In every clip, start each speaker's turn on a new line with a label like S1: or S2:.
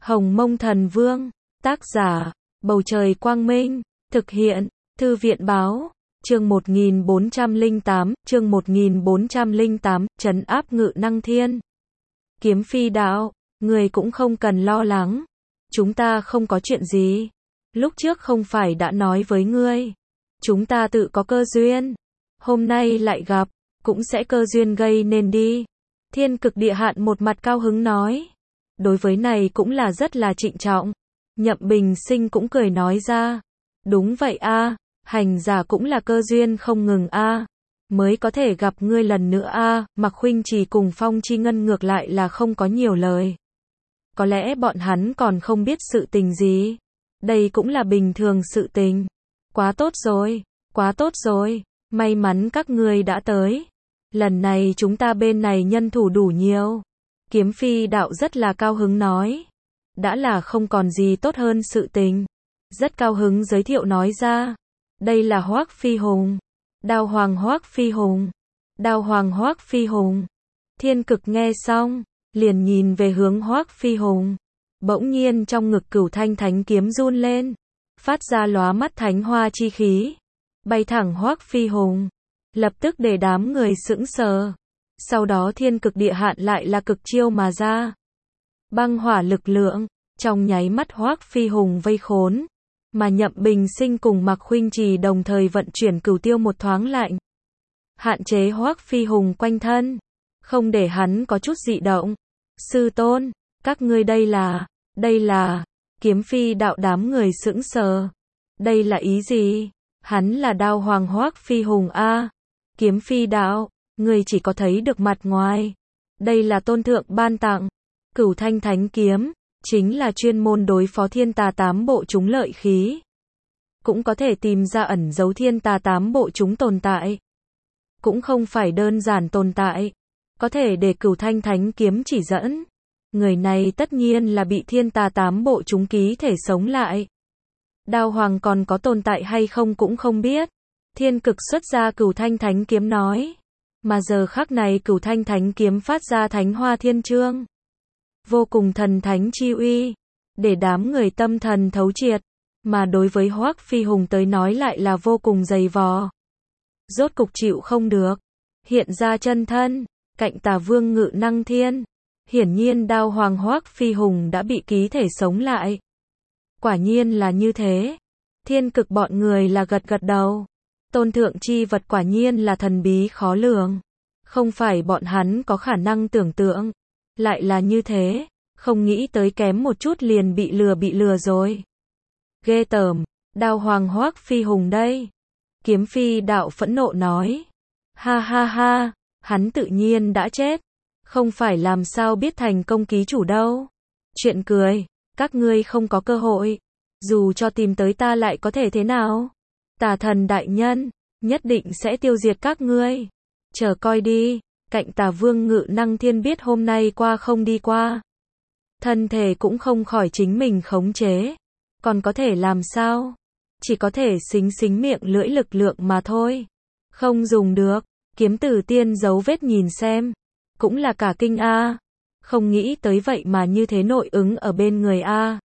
S1: Hồng Mông Thần Vương, tác giả, Bầu Trời Quang Minh, thực hiện, Thư viện Báo, chương 1408, trấn áp Ngự Năng Thiên. Kiếm Phi đạo, người cũng không cần lo lắng, chúng ta không có chuyện gì. Lúc trước không phải đã nói với ngươi, chúng ta tự có cơ duyên, hôm nay lại gặp, cũng sẽ cơ duyên gây nên đi. Thiên Cực Địa Hạn một mặt cao hứng nói, đối với này cũng là rất là trịnh trọng. Nhậm Bình Sinh cũng cười nói ra, đúng vậy a, hành giả cũng là cơ duyên không ngừng a, mới có thể gặp ngươi lần nữa a. Mạc Khuynh Trì cùng Phong Chi Ngân ngược lại là không có nhiều lời. Có lẽ bọn hắn còn không biết sự tình gì. Đây cũng là bình thường sự tình. Quá tốt rồi, may mắn các ngươi đã tới. Lần này chúng ta bên này nhân thủ đủ nhiều. Kiếm Phi đạo rất là cao hứng nói. Đã là không còn gì tốt hơn sự tình. Rất cao hứng giới thiệu nói ra. Đây là Hoắc Phi Hùng. Đao Hoàng Hoắc Phi Hùng. Đao Hoàng Hoắc Phi Hùng. Thiên Cực nghe xong, liền nhìn về hướng Hoắc Phi Hùng. Bỗng nhiên trong ngực Cửu Thanh Thánh kiếm run lên, phát ra lóa mắt thánh hoa chi khí, bay thẳng Hoắc Phi Hùng, lập tức để đám người sững sờ. Sau đó Thiên Cực Địa Hạn lại là cực chiêu mà ra. Băng hỏa lực lượng, trong nháy mắt Hoắc Phi Hùng vây khốn, mà Nhậm Bình Sinh cùng Mạc Khuynh Trì đồng thời vận chuyển Cửu Tiêu một thoáng lạnh, hạn chế Hoắc Phi Hùng quanh thân, không để hắn có chút dị động. Sư tôn, các ngươi đây là, Kiếm Phi đạo đám người sững sờ. Đây là ý gì? Hắn là Đao Hoàng Hoắc Phi Hùng a. Kiếm Phi đạo, người chỉ có thấy được mặt ngoài. Đây là tôn thượng ban tặng. Cửu Thanh Thánh kiếm, chính là chuyên môn đối phó thiên tà tám bộ chúng lợi khí. Cũng có thể tìm ra ẩn dấu thiên tà tám bộ chúng tồn tại. Cũng không phải đơn giản tồn tại. Có thể để Cửu Thanh Thánh kiếm chỉ dẫn. Người này tất nhiên là bị thiên tà tám bộ chúng ký thể sống lại. Đao Hoàng còn có tồn tại hay không cũng không biết. Thiên Cực xuất ra Cửu Thanh Thánh kiếm nói. Mà giờ khắc này Cửu Thanh Thánh kiếm phát ra thánh hoa thiên chương. Vô cùng thần thánh chi uy. Để đám người tâm thần thấu triệt. Mà đối với Hoắc Phi Hùng tới nói lại là vô cùng dày vò. Rốt cục chịu không được. Hiện ra chân thân. Cạnh Tà Vương Ngự Năng Thiên. Hiển nhiên Đao Hoàng Hoắc Phi Hùng đã bị ký thể sống lại. Quả nhiên là như thế. Thiên Cực bọn người là gật gật đầu. Tôn thượng chi vật quả nhiên là thần bí khó lường. Không phải bọn hắn có khả năng tưởng tượng. Lại là như thế. Không nghĩ tới kém một chút liền bị lừa rồi. Ghê tởm. Đao Hoàng Hoắc Phi Hùng đây. Kiếm Phi đạo phẫn nộ nói. Ha ha ha. Hắn tự nhiên đã chết. Không phải làm sao biết thành công ký chủ đâu. Chuyện cười, các ngươi không có cơ hội. Dù cho tìm tới ta lại có thể thế nào? Tà thần đại nhân, nhất định sẽ tiêu diệt các ngươi. Chờ coi đi, Cạnh Tà Vương Ngự Năng Thiên biết hôm nay qua không đi qua. Thân thể cũng không khỏi chính mình khống chế. Còn có thể làm sao? Chỉ có thể xính miệng lưỡi lực lượng mà thôi. Không dùng được, Kiếm Tử Tiên dấu vết nhìn xem. Cũng là cả kinh a. Không nghĩ tới vậy mà như thế nội ứng ở bên người a.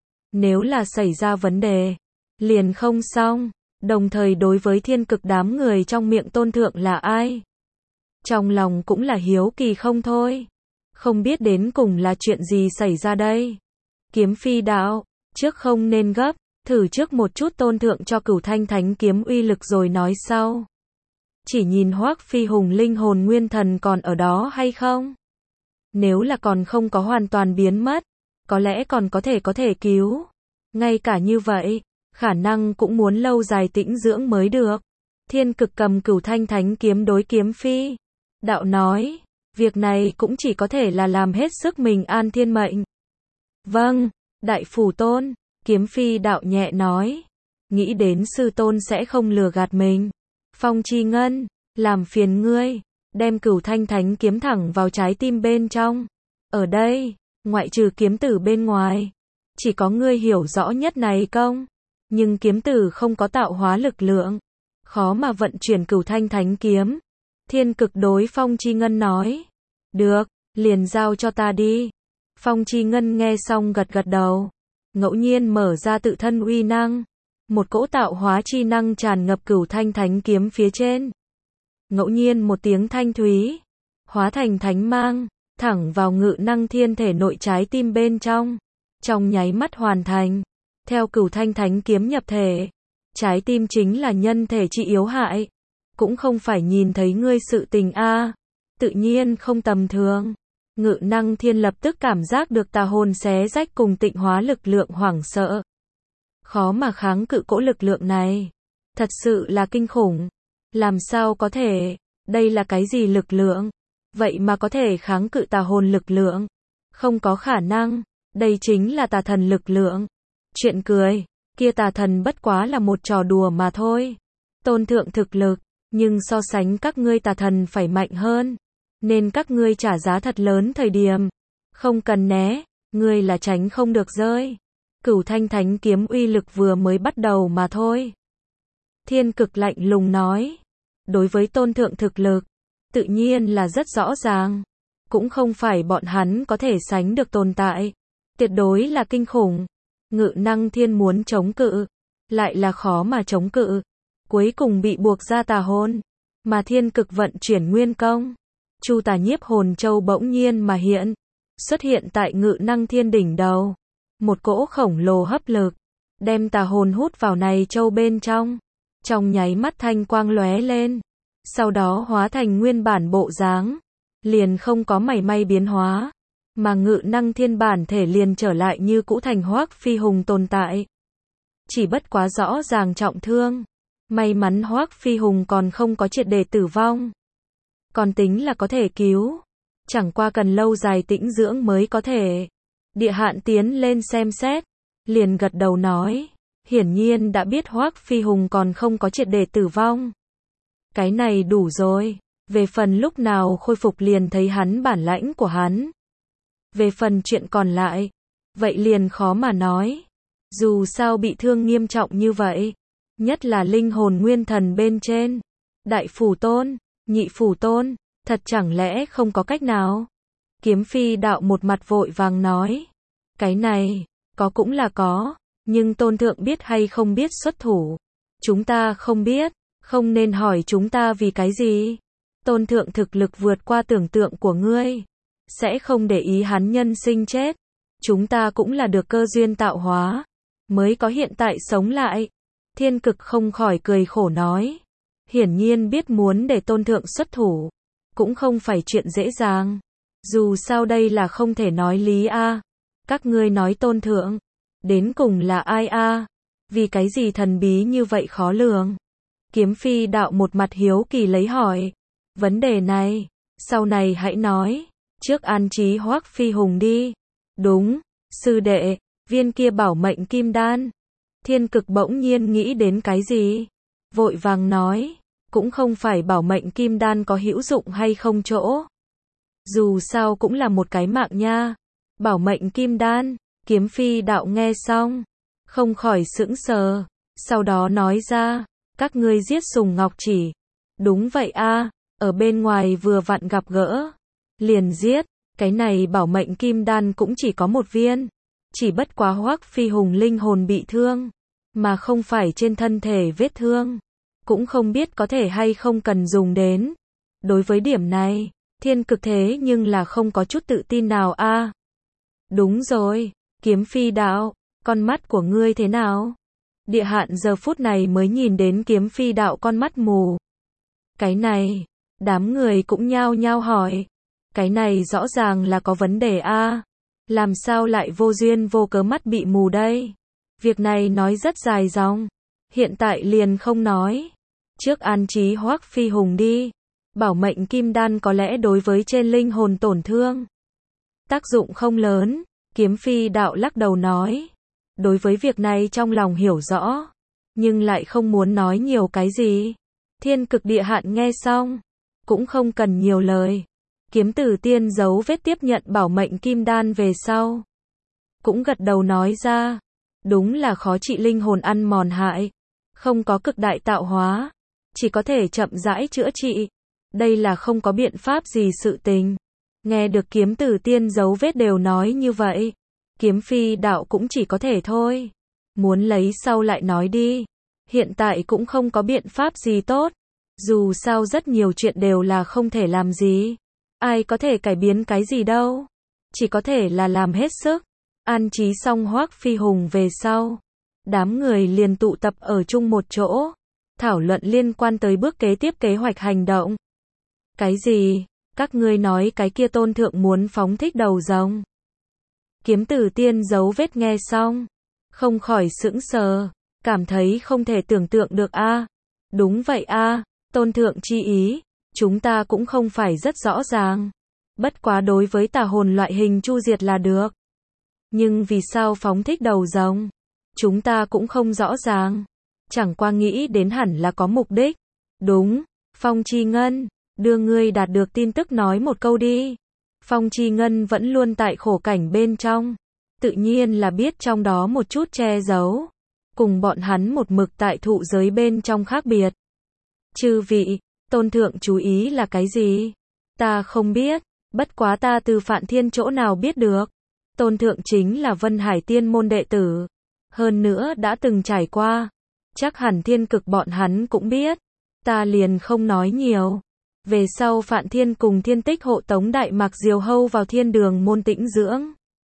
S1: Nếu là xảy ra vấn đề, liền không xong. Đồng thời đối với Thiên Cực đám người trong miệng tôn thượng là ai? Trong lòng cũng là hiếu kỳ không thôi. Không biết đến cùng là chuyện gì xảy ra đây. Kiếm Phi đạo, trước không nên gấp, thử trước một chút tôn thượng cho Cửu Thanh Thánh kiếm uy lực rồi nói sau. Chỉ nhìn Hoắc Phi Hùng linh hồn nguyên thần còn ở đó hay không? Nếu là còn không có hoàn toàn biến mất, có lẽ còn có thể cứu. Ngay cả như vậy, khả năng cũng muốn lâu dài tĩnh dưỡng mới được. Thiên Cực cầm Cửu Thanh Thánh kiếm đối Kiếm Phi đạo nói, việc này cũng chỉ có thể là làm hết sức mình an thiên mệnh. Vâng, đại phủ tôn, Kiếm Phi đạo nhẹ nói, nghĩ đến sư tôn sẽ không lừa gạt mình. Phong Chi Ngân, làm phiền ngươi, đem Cửu Thanh Thánh kiếm thẳng vào trái tim bên trong. Ở đây, ngoại trừ kiếm tử bên ngoài, chỉ có ngươi hiểu rõ nhất này công. Nhưng kiếm tử không có tạo hóa lực lượng, khó mà vận chuyển Cửu Thanh Thánh kiếm. Thiên Cực đối Phong Chi Ngân nói, được, liền giao cho ta đi. Phong Chi Ngân nghe xong gật gật đầu. Ngẫu nhiên mở ra tự thân uy năng. Một cỗ tạo hóa chi năng tràn ngập Cửu Thanh Thánh kiếm phía trên. Ngẫu nhiên một tiếng thanh thúy, hóa thành thánh mang, thẳng vào Ngự Năng Thiên thể nội trái tim bên trong. Trong nháy mắt hoàn thành. Theo Cửu Thanh Thánh kiếm nhập thể, trái tim chính là nhân thể chi yếu hại. Cũng không phải nhìn thấy ngươi sự tình a, tự nhiên không tầm thường. Ngự Năng Thiên lập tức cảm giác được tà hồn xé rách cùng tịnh hóa lực lượng hoảng sợ. Khó mà kháng cự cỗ lực lượng này. Thật sự là kinh khủng. Làm sao có thể? Đây là cái gì lực lượng? Vậy mà có thể kháng cự tà hồn lực lượng? Không có khả năng. Đây chính là tà thần lực lượng. Chuyện cười. Kia tà thần bất quá là một trò đùa mà thôi. Tôn thượng thực lực. Nhưng so sánh các ngươi tà thần phải mạnh hơn. Nên các ngươi trả giá thật lớn thời điểm. Không cần né. Ngươi là tránh không được rơi. Cửu Thanh Thánh kiếm uy lực vừa mới bắt đầu mà thôi. Thiên Cực lạnh lùng nói. Đối với tôn thượng thực lực, tự nhiên là rất rõ ràng. Cũng không phải bọn hắn có thể sánh được tồn tại. Tuyệt đối là kinh khủng. Ngự Năng Thiên muốn chống cự, lại là khó mà chống cự. Cuối cùng bị buộc ra tà hồn. Mà Thiên Cực vận chuyển nguyên công. Chu Tà Nhiếp Hồn Châu bỗng nhiên mà hiện. Xuất hiện tại Ngự Năng Thiên đỉnh đầu. Một cỗ khổng lồ hấp lực. Đem tà hồn hút vào này châu bên trong. Trong nháy mắt thanh quang lóe lên. Sau đó hóa thành nguyên bản bộ dáng. Liền không có mảy may biến hóa. Mà Ngự Năng Thiên bản thể liền trở lại như cũ thành Hoắc Phi Hùng tồn tại. Chỉ bất quá rõ ràng trọng thương. May mắn Hoắc Phi Hùng còn không có triệt để tử vong. Còn tính là có thể cứu. Chẳng qua cần lâu dài tĩnh dưỡng mới có thể. Địa Hạn tiến lên xem xét. Liền gật đầu nói. Hiển nhiên đã biết Hoắc Phi Hùng còn không có triệt để tử vong. Cái này đủ rồi. Về phần lúc nào khôi phục liền thấy hắn bản lãnh của hắn. Về phần chuyện còn lại, vậy liền khó mà nói. Dù sao bị thương nghiêm trọng như vậy, nhất là linh hồn nguyên thần bên trên. Đại phủ tôn, nhị phủ tôn, thật chẳng lẽ không có cách nào? Kiếm Phi đạo một mặt vội vàng nói. Cái này, có cũng là có, nhưng tôn thượng biết hay không biết xuất thủ. Chúng ta không biết, không nên hỏi chúng ta vì cái gì. Tôn thượng thực lực vượt qua tưởng tượng của ngươi. Sẽ không để ý hắn nhân sinh chết. Chúng ta cũng là được cơ duyên tạo hóa. Mới có hiện tại sống lại. Thiên Cực không khỏi cười khổ nói. Hiển nhiên biết muốn để tôn thượng xuất thủ. Cũng không phải chuyện dễ dàng. Dù sao đây là không thể nói lý a. Các ngươi nói tôn thượng. Đến cùng là ai a? Vì cái gì thần bí như vậy khó lường? Kiếm Phi đạo một mặt hiếu kỳ lấy hỏi. Vấn đề này, sau này hãy nói. Trước an trí Hoắc Phi Hùng đi. Đúng, sư đệ, viên kia bảo mệnh kim đan. Thiên Cực bỗng nhiên nghĩ đến cái gì? Vội vàng nói, cũng không phải bảo mệnh kim đan có hữu dụng hay không chỗ. Dù sao cũng là một cái mạng nha. Bảo mệnh kim đan, Kiếm Phi đạo nghe xong, không khỏi sững sờ. Sau đó nói ra, các ngươi giết Sùng Ngọc Chỉ. Đúng vậy a, ở bên ngoài vừa vặn gặp gỡ. Liền giết, cái này bảo mệnh kim đan cũng chỉ có một viên. Chỉ bất quá Hoắc Phi Hùng linh hồn bị thương, mà không phải trên thân thể vết thương. Cũng không biết có thể hay không cần dùng đến. Đối với điểm này, Thiên Cực thế nhưng là không có chút tự tin nào a. Đúng rồi, Kiếm Phi đạo, con mắt của ngươi thế nào? Địa Hạn giờ phút này mới nhìn đến Kiếm Phi đạo con mắt mù. Cái này, đám người cũng nhao nhao hỏi. Cái này rõ ràng là có vấn đề a. Làm sao lại vô duyên vô cớ mắt bị mù đây? Việc này nói rất dài dòng. Hiện tại liền không nói. Trước an trí Hoắc Phi Hùng đi. Bảo mệnh kim đan có lẽ đối với trên linh hồn tổn thương. Tác dụng không lớn. Kiếm Phi đạo lắc đầu nói. Đối với việc này trong lòng hiểu rõ. Nhưng lại không muốn nói nhiều cái gì. Thiên Cực Địa Hạn nghe xong. Cũng không cần nhiều lời. Kiếm Tử Tiên giấu vết tiếp nhận bảo mệnh kim đan về sau. Cũng gật đầu nói ra. Đúng là khó trị linh hồn ăn mòn hại. Không có cực đại tạo hóa. Chỉ có thể chậm rãi chữa trị. Đây là không có biện pháp gì sự tình. Nghe được kiếm tử tiên dấu vết đều nói như vậy. Kiếm phi đạo cũng chỉ có thể thôi. Muốn lấy sau lại nói đi. Hiện tại cũng không có biện pháp gì tốt. Dù sao rất nhiều chuyện đều là không thể làm gì. Ai có thể cải biến cái gì đâu. Chỉ có thể là làm hết sức. An trí xong Hoắc Phi Hùng về sau. Đám người liền tụ tập ở chung một chỗ. Thảo luận liên quan tới bước kế tiếp kế hoạch hành động. Cái gì? Các ngươi nói cái kia tôn thượng muốn phóng thích đầu rồng. Kiếm tử tiên dấu vết nghe xong. Không khỏi sững sờ. Cảm thấy không thể tưởng tượng được a. Đúng vậy a, tôn thượng chi ý. Chúng ta cũng không phải rất rõ ràng. Bất quá đối với tà hồn loại hình chu diệt là được. Nhưng vì sao phóng thích đầu rồng? Chúng ta cũng không rõ ràng. Chẳng qua nghĩ đến hẳn là có mục đích. Đúng, Phong Chi Ngân, đưa ngươi đạt được tin tức nói một câu đi. Phong Chi Ngân vẫn luôn tại khổ cảnh bên trong. Tự nhiên là biết trong đó một chút che giấu. Cùng bọn hắn một mực tại thụ giới bên trong khác biệt. Chư vị, tôn thượng chú ý là cái gì? Ta không biết, bất quá ta từ Phạn Thiên chỗ nào biết được. Tôn thượng chính là Vân Hải Tiên môn đệ tử. Hơn nữa đã từng trải qua. Chắc hẳn Thiên Cực bọn hắn cũng biết. Ta liền không nói nhiều. Về sau Phạn Thiên cùng Thiên Tích hộ tống Đại Mạc Diều Hâu vào Thiên Đường môn tĩnh dưỡng.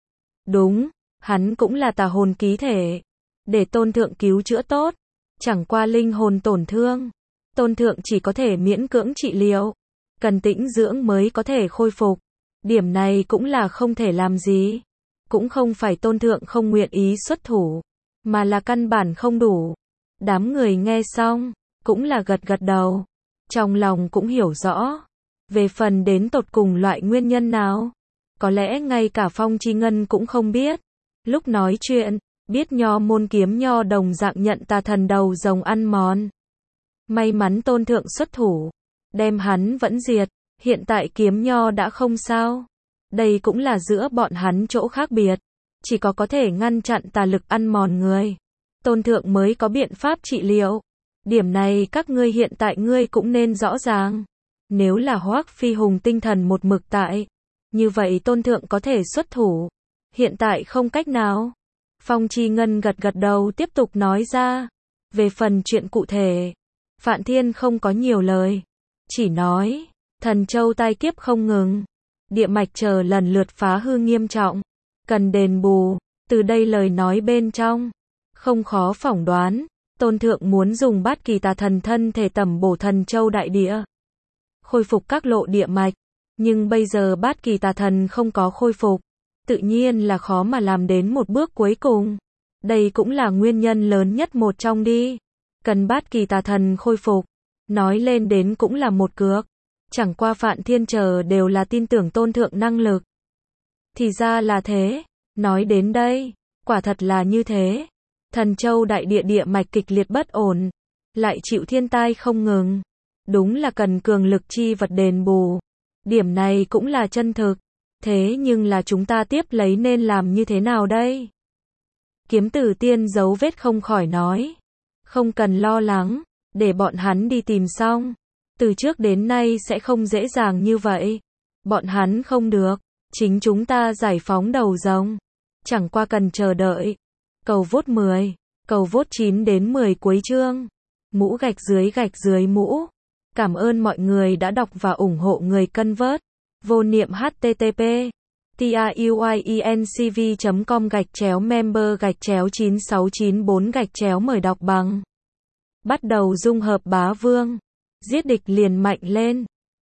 S1: Đúng, hắn cũng là tà hồn ký thể. Để tôn thượng cứu chữa tốt. Chẳng qua linh hồn tổn thương. Tôn thượng chỉ có thể miễn cưỡng trị liệu. Cần tĩnh dưỡng mới có thể khôi phục. Điểm này cũng là không thể làm gì. Cũng không phải tôn thượng không nguyện ý xuất thủ. Mà là căn bản không đủ. Đám người nghe xong. Cũng là gật gật đầu. Trong lòng cũng hiểu rõ. Về phần đến tột cùng loại nguyên nhân nào. Có lẽ ngay cả Phong Chi Ngân cũng không biết. Lúc nói chuyện. Biết Nho môn kiếm Nho đồng dạng nhận tà thần đầu rồng ăn mòn. May mắn tôn thượng xuất thủ. Đem hắn vẫn diệt. Hiện tại kiếm Nho đã không sao. Đây cũng là giữa bọn hắn chỗ khác biệt. Chỉ có thể ngăn chặn tà lực ăn mòn người. Tôn thượng mới có biện pháp trị liệu. Điểm này các ngươi hiện tại ngươi cũng nên rõ ràng. Nếu là Hoắc Phi Hùng tinh thần một mực tại. Như vậy tôn thượng có thể xuất thủ. Hiện tại không cách nào. Phong Chi Ngân gật gật đầu tiếp tục nói ra. Về phần chuyện cụ thể. Phạn Thiên không có nhiều lời. Chỉ nói. Thần châu tai kiếp không ngừng. Địa mạch chờ lần lượt phá hư nghiêm trọng. Cần đền bù. Từ đây lời nói bên trong. Không khó phỏng đoán. Tôn thượng muốn dùng Bát Kỳ tà thần thân thể tẩm bổ thần châu đại địa. Khôi phục các lộ địa mạch. Nhưng bây giờ Bát Kỳ tà thần không có khôi phục. Tự nhiên là khó mà làm đến một bước cuối cùng. Đây cũng là nguyên nhân lớn nhất một trong đi. Cần Bát Kỳ tà thần khôi phục. Nói lên đến cũng là một cược. Chẳng qua Phạn Thiên chờ đều là tin tưởng tôn thượng năng lực. Thì ra là thế. Nói đến đây. Quả thật là như thế. Thần châu đại địa địa mạch kịch liệt bất ổn. Lại chịu thiên tai không ngừng. Đúng là cần cường lực chi vật đền bù. Điểm này cũng là chân thực. Thế nhưng là chúng ta tiếp lấy nên làm như thế nào đây? Kiếm tử tiên dấu vết không khỏi nói. Không cần lo lắng. Để bọn hắn đi tìm xong. Từ trước đến nay sẽ không dễ dàng như vậy. Bọn hắn không được. Chính chúng ta giải phóng đầu rồng. Chẳng qua cần chờ đợi. Cầu vote 10. Cầu vote 9 đến 10 cuối chương. Mũ gạch dưới mũ. Cảm ơn mọi người đã đọc và ủng hộ người cân vớt. Vô niệm http truyencv.com/member/9694 mời đọc bằng. Bắt đầu dung hợp bá vương. Giết địch liền mạnh lên.